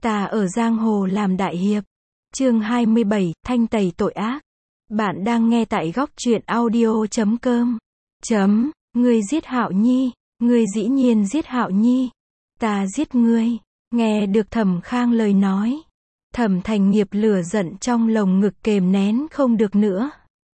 Ta ở giang hồ làm đại hiệp. Chương 27, thanh tẩy tội ác. Bạn đang nghe tại góc truyện audio.com. Ngươi giết Hạo Nhi, ngươi dĩ nhiên giết Hạo Nhi. Ta giết ngươi. Nghe được Thẩm Khang lời nói, Thẩm Thành Nghiệp lửa giận trong lồng ngực kềm nén không được nữa.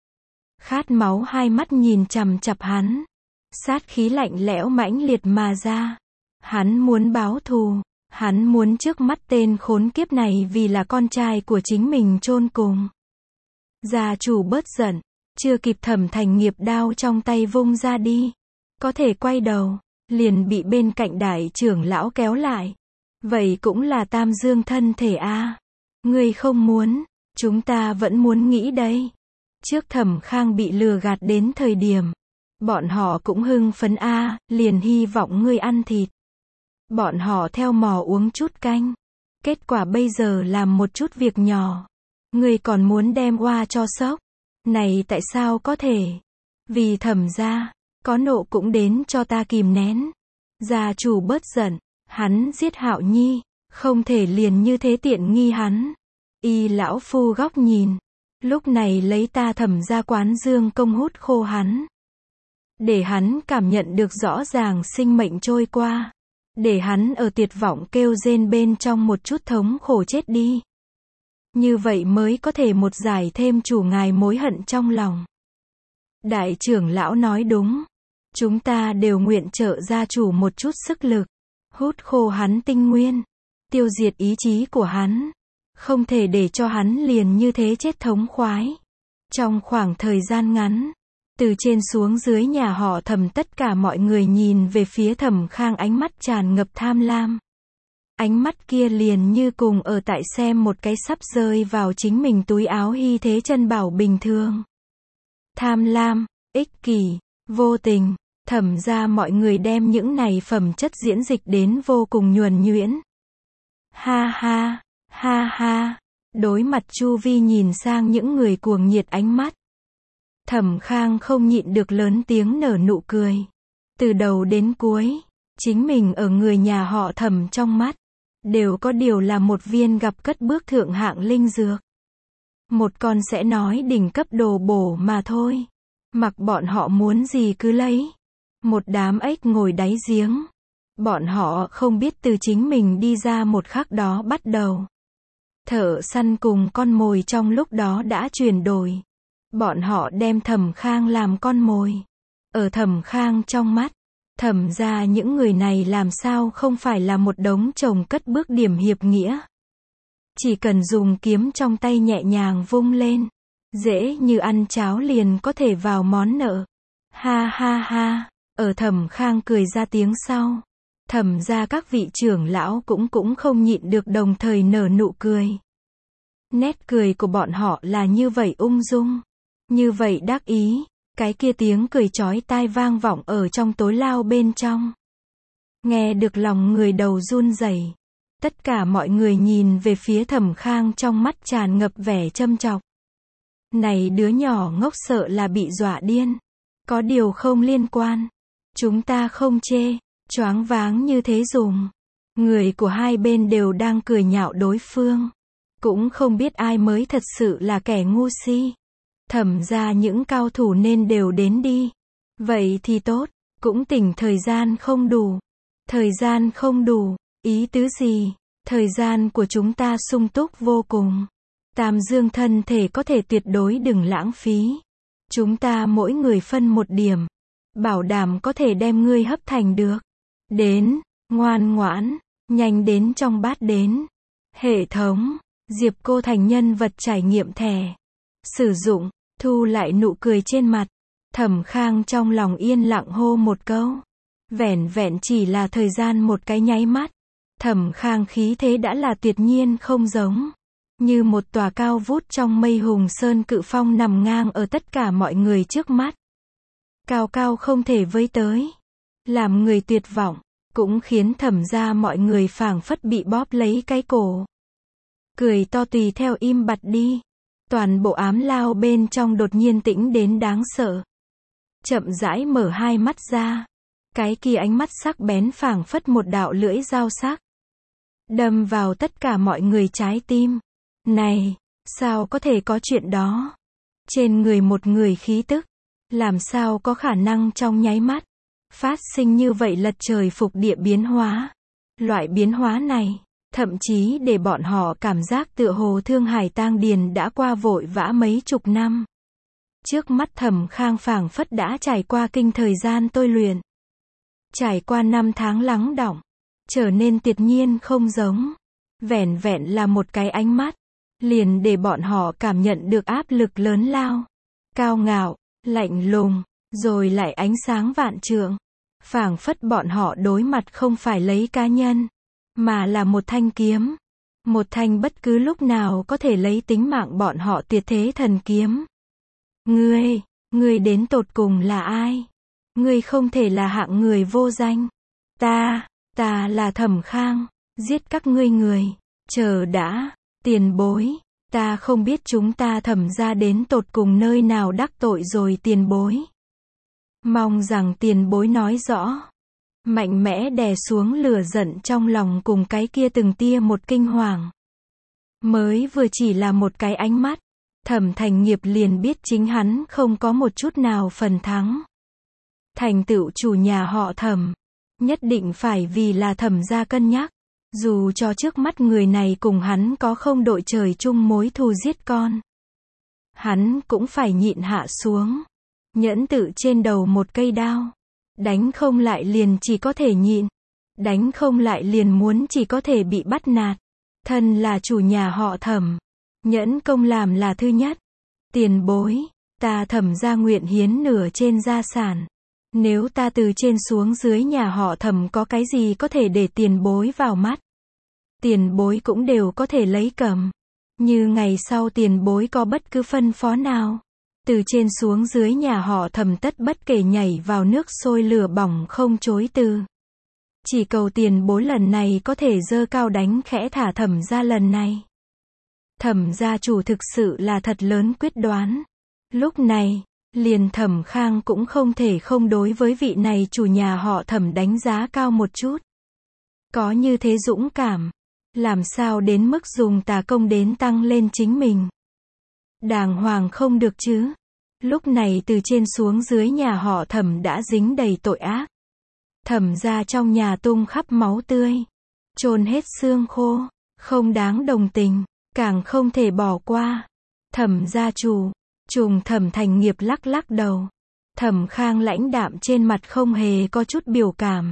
Khát máu hai mắt nhìn chằm chằm hắn. Sát khí lạnh lẽo mãnh liệt mà ra. Hắn muốn báo thù. Hắn muốn trước mắt tên khốn kiếp này vì là con trai của chính mình chôn cùng. Gia chủ bớt giận, chưa kịp Thẩm Thành Nghiệp đao trong tay vung ra đi. Có thể quay đầu, liền bị bên cạnh đại trưởng lão kéo lại. Vậy cũng là Tam Dương thân thể a. Ngươi không muốn, chúng ta vẫn muốn nghĩ đây. Trước Thẩm Khang bị lừa gạt đến thời điểm, bọn họ cũng hưng phấn a, liền hy vọng ngươi ăn thịt. Bọn họ theo mò uống chút canh. Kết quả bây giờ làm một chút việc nhỏ. Ngươi còn muốn đem oa cho sốc. Này tại sao có thể? Vì Thẩm gia, có nộ cũng đến cho ta kìm nén. Gia chủ bớt giận, hắn giết Hạo Nhi, không thể liền như thế tiện nghi hắn. Y lão phu góc nhìn. Lúc này lấy ta Thẩm gia quán dương công hút khô hắn. Để hắn cảm nhận được rõ ràng sinh mệnh trôi qua. Để hắn ở tuyệt vọng kêu rên bên trong một chút thống khổ chết đi. Như vậy mới có thể một giải thêm chủ ngài mối hận trong lòng. Đại trưởng lão nói đúng. Chúng ta đều nguyện trợ gia chủ một chút sức lực. Hút khô hắn tinh nguyên. Tiêu diệt ý chí của hắn. Không thể để cho hắn liền như thế chết thống khoái. Trong khoảng thời gian ngắn. Từ trên xuống dưới nhà họ Thẩm tất cả mọi người nhìn về phía Thẩm Khang ánh mắt tràn ngập tham lam. Ánh mắt kia liền như cùng ở tại xem một cái sắp rơi vào chính mình túi áo hy thế chân bảo bình thường. Tham lam, ích kỷ, vô tình, Thẩm ra mọi người đem những này phẩm chất diễn dịch đến vô cùng nhuần nhuyễn. Ha ha, ha ha, đối mặt chu vi nhìn sang những người cuồng nhiệt ánh mắt. Thẩm Khang không nhịn được lớn tiếng nở nụ cười. Từ đầu đến cuối, chính mình ở người nhà họ Thẩm trong mắt, đều có điều là một viên gặp cất bước thượng hạng linh dược. Một con sẽ nói đỉnh cấp đồ bổ mà thôi. Mặc bọn họ muốn gì cứ lấy. Một đám ếch ngồi đáy giếng. Bọn họ không biết từ chính mình đi ra một khắc đó bắt đầu. Thợ săn cùng con mồi trong lúc đó đã chuyển đổi. Bọn họ đem Thẩm Khang làm con mồi. Ở Thẩm Khang trong mắt, Thẩm ra những người này làm sao không phải là một đống chồng cất bước điểm hiệp nghĩa. Chỉ cần dùng kiếm trong tay nhẹ nhàng vung lên. Dễ như ăn cháo liền có thể vào món nợ. Ha ha ha, ở Thẩm Khang cười ra tiếng sau. Thẩm ra các vị trưởng lão cũng không nhịn được đồng thời nở nụ cười. Nét cười của bọn họ là như vậy ung dung. Như vậy đắc ý, cái kia tiếng cười chói tai vang vọng ở trong tối lao bên trong. Nghe được lòng người đầu run rẩy. Tất cả mọi người nhìn về phía Thẩm Khang trong mắt tràn ngập vẻ châm chọc. Này đứa nhỏ ngốc sợ là bị dọa điên. Có điều không liên quan. Chúng ta không chê, choáng váng như thế dùng. Người của hai bên đều đang cười nhạo đối phương. Cũng không biết ai mới thật sự là kẻ ngu si. Thẩm ra những cao thủ nên đều đến đi. Vậy thì tốt, cũng tỉnh thời gian không đủ. Thời gian không đủ, ý tứ gì? Thời gian của chúng ta sung túc vô cùng. Tam Dương thân thể có thể tuyệt đối đừng lãng phí. Chúng ta mỗi người phân một điểm. Bảo đảm có thể đem ngươi hấp thành được. Đến, ngoan ngoãn, nhanh đến trong bát đến. Hệ thống, Diệp cô thành nhân vật trải nghiệm thẻ. Sử dụng. Thu lại nụ cười trên mặt. Thẩm Khang trong lòng yên lặng hô một câu. Vẻn vẹn chỉ là thời gian một cái nháy mắt. Thẩm Khang khí thế đã là tuyệt nhiên không giống. Như một tòa cao vút trong mây hùng sơn cự phong nằm ngang ở tất cả mọi người trước mắt. Cao cao không thể với tới. Làm người tuyệt vọng. Cũng khiến Thẩm ra mọi người phảng phất bị bóp lấy cái cổ. Cười to tùy theo im bặt đi. Toàn bộ ám lao bên trong đột nhiên tĩnh đến đáng sợ. Chậm rãi mở hai mắt ra. Cái kia ánh mắt sắc bén phảng phất một đạo lưỡi dao sắc. đâm vào tất cả mọi người trái tim. Này, sao có thể có chuyện đó? Trên người một người khí tức, làm sao có khả năng trong nháy mắt phát sinh như vậy lật trời phục địa biến hóa? Loại biến hóa này, thậm chí để bọn họ cảm giác tựa hồ Thương Hải tang điền đã qua vội vã mấy chục năm. Trước mắt Thẩm Khang phảng phất đã trải qua kinh thời gian tôi luyện. Trải qua 5 tháng lắng đọng, trở nên tuyệt nhiên không giống. Vẻn vẹn là một cái ánh mắt, liền để bọn họ cảm nhận được áp lực lớn lao, cao ngạo, lạnh lùng, rồi lại ánh sáng vạn trượng. Phảng phất bọn họ đối mặt không phải lấy cá nhân, mà là một thanh kiếm. Một thanh bất cứ lúc nào có thể lấy tính mạng bọn họ tuyệt thế thần kiếm. Ngươi đến tột cùng là ai? Ngươi không thể là hạng người vô danh. Ta là Thẩm Khang, giết các ngươi người. Chờ đã, tiền bối, ta không biết chúng ta Thẩm gia đến tột cùng nơi nào đắc tội rồi tiền bối. Mong rằng tiền bối nói rõ. Mạnh mẽ đè xuống lửa giận trong lòng cùng cái kia từng tia một kinh hoàng. Mới vừa chỉ là một cái ánh mắt, Thẩm Thành Nghiệp liền biết chính hắn không có một chút nào phần thắng. Thành tựu chủ nhà họ Thẩm, nhất định phải vì là Thẩm gia cân nhắc. Dù cho trước mắt người này cùng hắn có không đội trời chung mối thù giết con, hắn cũng phải nhịn hạ xuống. Nhẫn tự trên đầu một cây đao. Đánh không lại liền chỉ có thể nhịn. Đánh không lại liền muốn chỉ có thể bị bắt nạt. Thân là chủ nhà họ Thẩm, nhẫn công làm là thứ nhất. Tiền bối, ta Thẩm gia nguyện hiến nửa trên gia sản. Nếu ta từ trên xuống dưới nhà họ Thẩm có cái gì có thể để tiền bối vào mắt, tiền bối cũng đều có thể lấy cầm. Như ngày sau tiền bối có bất cứ phân phó nào, từ trên xuống dưới nhà họ Thẩm tất bất kể nhảy vào nước sôi lửa bỏng không chối từ. Chỉ cầu tiền bối lần này có thể giơ cao đánh khẽ thả Thẩm gia lần này. Thẩm gia chủ thực sự là thật lớn quyết đoán. Lúc này, liền Thẩm Khang cũng không thể không đối với vị này chủ nhà họ Thẩm đánh giá cao một chút. Có như thế dũng cảm, làm sao đến mức dùng tà công đến tăng lên chính mình? Đàng hoàng không được chứ. Lúc này từ trên xuống dưới nhà họ Thẩm đã dính đầy tội ác. Thẩm gia trong nhà tung khắp máu tươi, chôn hết xương khô, không đáng đồng tình, càng không thể bỏ qua. Thẩm gia chủ, trùng Thẩm Thành Nghiệp lắc lắc đầu. Thẩm Khang lãnh đạm trên mặt không hề có chút biểu cảm.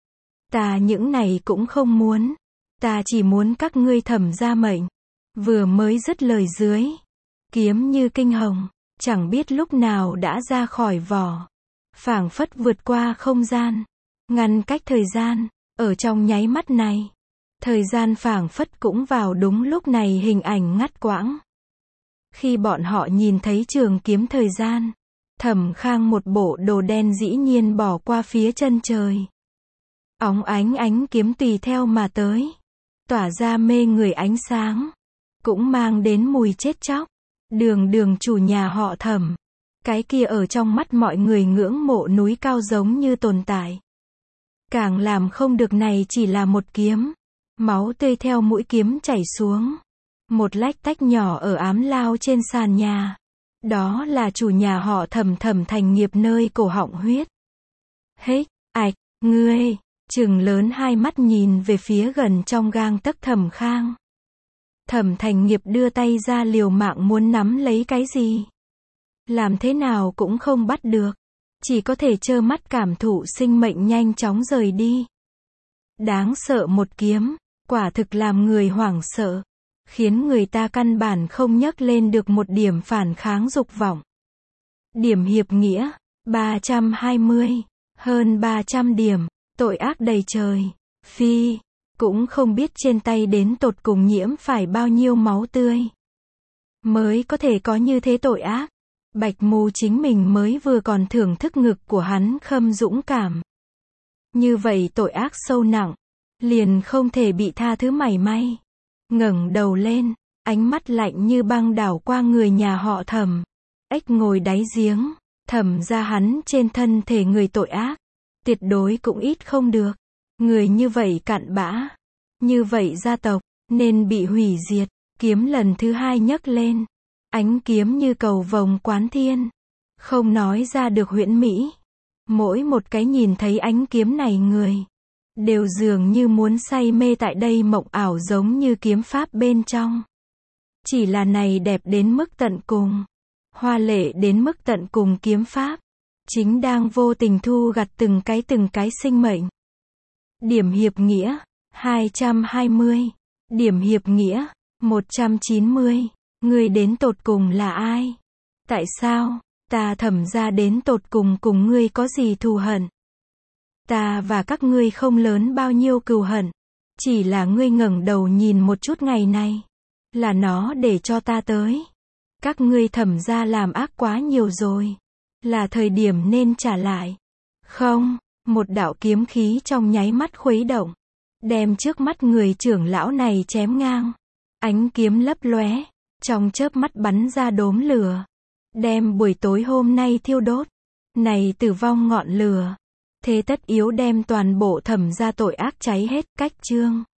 Ta những này cũng không muốn. Ta chỉ muốn các ngươi Thẩm gia mệnh. Vừa mới dứt lời dưới, kiếm như kinh hồng, chẳng biết lúc nào đã ra khỏi vỏ. Phảng phất vượt qua không gian, ngăn cách thời gian, ở trong nháy mắt này. Thời gian phảng phất cũng vào đúng lúc này hình ảnh ngắt quãng. Khi bọn họ nhìn thấy trường kiếm thời gian, Thẩm Khang một bộ đồ đen dĩ nhiên bỏ qua phía chân trời. Óng ánh kiếm tùy theo mà tới, tỏa ra mê người ánh sáng, cũng mang đến mùi chết chóc. Đường chủ nhà họ Thẩm, cái kia ở trong mắt mọi người ngưỡng mộ núi cao giống như tồn tại. Càng làm không được này chỉ là một kiếm. Máu tươi theo mũi kiếm chảy xuống. Một lách tách nhỏ ở ám lao trên sàn nhà. Đó là chủ nhà họ Thẩm Thành Nghiệp nơi cổ họng huyết. Hếch, ạch, ngươi, trừng lớn hai mắt nhìn về phía gần trong gang tấc Thẩm Khang. Thẩm Thành Nghiệp đưa tay ra liều mạng muốn nắm lấy cái gì. Làm thế nào cũng không bắt được. Chỉ có thể trơ mắt cảm thụ sinh mệnh nhanh chóng rời đi. Đáng sợ một kiếm, quả thực làm người hoảng sợ. Khiến người ta căn bản không nhấc lên được một điểm phản kháng dục vọng. Điểm hiệp nghĩa, 320, hơn 300 điểm, tội ác đầy trời. Phi, cũng không biết trên tay đến tột cùng nhiễm phải bao nhiêu máu tươi. Mới có thể có như thế tội ác. Bạch Mù chính mình mới vừa còn thưởng thức ngực của hắn khâm dũng cảm. Như vậy tội ác sâu nặng, liền không thể bị tha thứ mảy may. Ngẩng đầu lên, ánh mắt lạnh như băng đảo qua người nhà họ Thẩm. Ếch ngồi đáy giếng, Thẩm ra hắn trên thân thể người tội ác, tuyệt đối cũng ít không được. Người như vậy cặn bã, Như vậy gia tộc, nên bị hủy diệt. Kiếm lần thứ hai nhấc lên. Ánh kiếm như cầu vồng quán thiên. Không nói ra được huyễn mỹ. Mỗi một cái nhìn thấy ánh kiếm này người, đều dường như muốn say mê tại đây mộng ảo giống như kiếm pháp bên trong. Chỉ là này đẹp đến mức tận cùng. Hoa lệ đến mức tận cùng kiếm pháp. Chính đang vô tình thu gặt từng cái sinh mệnh. Điểm hiệp nghĩa, 220. Điểm hiệp nghĩa, 190. Ngươi đến tột cùng là ai? Tại sao, ta Thẩm gia đến tột cùng ngươi có gì thù hận? Ta và các ngươi không lớn bao nhiêu cừu hận. Chỉ là ngươi ngẩng đầu nhìn một chút ngày này. Là nó để cho ta tới. Các ngươi Thẩm gia làm ác quá nhiều rồi. Là thời điểm nên trả lại. Không, một đạo kiếm khí trong nháy mắt khuấy động. Đem trước mắt người trưởng lão này chém ngang. Ánh kiếm lấp lóe. Trong chớp mắt bắn ra đốm lửa. Đem buổi tối hôm nay thiêu đốt. Này tử vong ngọn lửa. Thế tất yếu đem toàn bộ Thẩm gia tội ác cháy hết. Cách chương.